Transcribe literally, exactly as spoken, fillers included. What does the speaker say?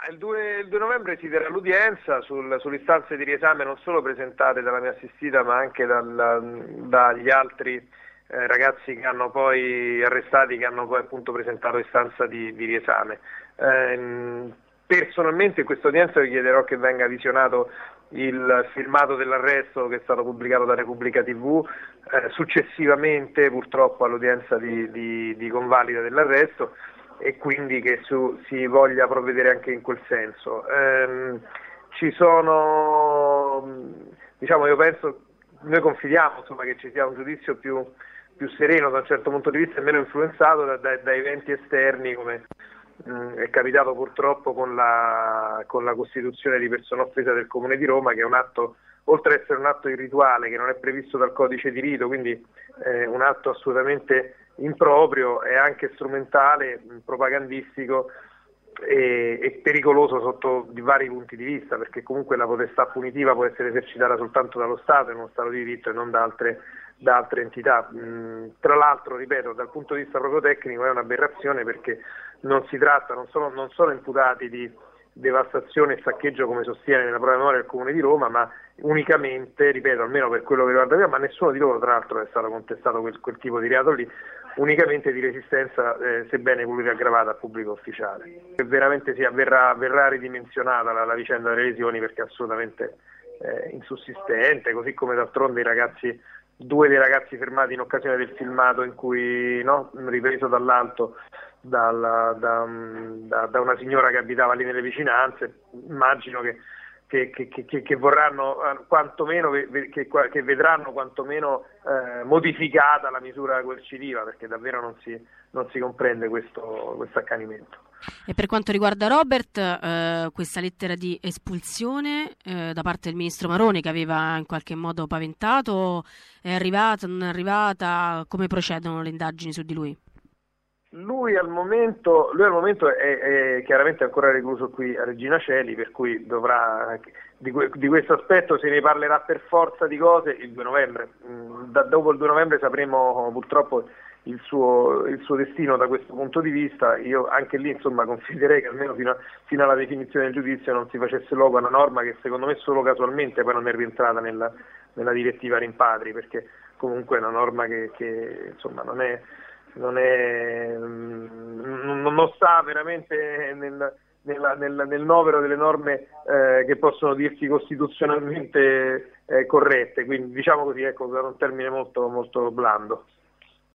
il due, il due novembre si terrà l'udienza sul, sulle istanze di riesame non solo presentate dalla mia assistita ma anche dal, dagli altri eh, ragazzi che hanno poi arrestati, che hanno poi appunto presentato istanza di, di riesame. Eh, personalmente in questa udienza vi chiederò che venga visionato il filmato dell'arresto che è stato pubblicato da Repubblica tivù, eh, successivamente purtroppo all'udienza di, di, di convalida dell'arresto, e quindi che su, si voglia provvedere anche in quel senso. Ehm, ci sono, diciamo, io penso, noi confidiamo insomma che ci sia un giudizio più, più sereno da un certo punto di vista e meno influenzato da, da, da eventi esterni come mh, è capitato purtroppo con la, con la costituzione di persona offesa del Comune di Roma, che è un atto, oltre ad essere un atto irrituale che non è previsto dal codice di rito, quindi eh, un atto assolutamente improprio, è anche strumentale, propagandistico e, e pericoloso sotto di vari punti di vista, perché comunque la potestà punitiva può essere esercitata soltanto dallo Stato, in uno Stato di diritto, e non da altre, da altre entità. Mm, tra l'altro, ripeto, dal punto di vista proprio tecnico è un'aberrazione, perché non si tratta, non sono, non sono imputati di devastazione e saccheggio come sostiene nella propria memoria il Comune di Roma, ma unicamente, ripeto, almeno per quello che riguarda me, ma nessuno di loro tra l'altro è stato contestato quel, quel tipo di reato lì, unicamente di resistenza, eh, sebbene pluriaggravata, a pubblico ufficiale. E veramente sì, verrà, verrà ridimensionata la, la vicenda delle lesioni, perché è assolutamente eh, insussistente, così come d'altronde i ragazzi, due dei ragazzi fermati in occasione del filmato in cui, no, ripreso dall'alto dalla, da, da, da una signora che abitava lì nelle vicinanze, immagino che Che, che, che, che vorranno quantomeno che, che vedranno quantomeno eh, modificata la misura coercitiva, perché davvero non si, non si comprende questo, questo accanimento. E per quanto riguarda Robert, eh, questa lettera di espulsione eh, da parte del ministro Maroni, che aveva in qualche modo paventato, è arrivata, non è arrivata? Come procedono le indagini su di lui? Lui al momento, lui al momento è, è chiaramente ancora recluso qui a Regina Coeli, per cui dovrà, di, di questo aspetto se ne parlerà per forza di cose il due novembre. Da, dopo il due novembre sapremo purtroppo il suo, il suo destino da questo punto di vista. Io anche lì insomma confiderei che almeno fino, a, fino alla definizione del giudizio non si facesse luogo a una norma che secondo me solo casualmente poi non è rientrata nella, nella direttiva rimpatri, perché comunque è una norma che, che insomma non è non è non sta veramente nel, nella, nel, nel novero delle norme eh, che possono dirsi costituzionalmente eh, corrette, quindi diciamo così, ecco, per un termine molto molto blando.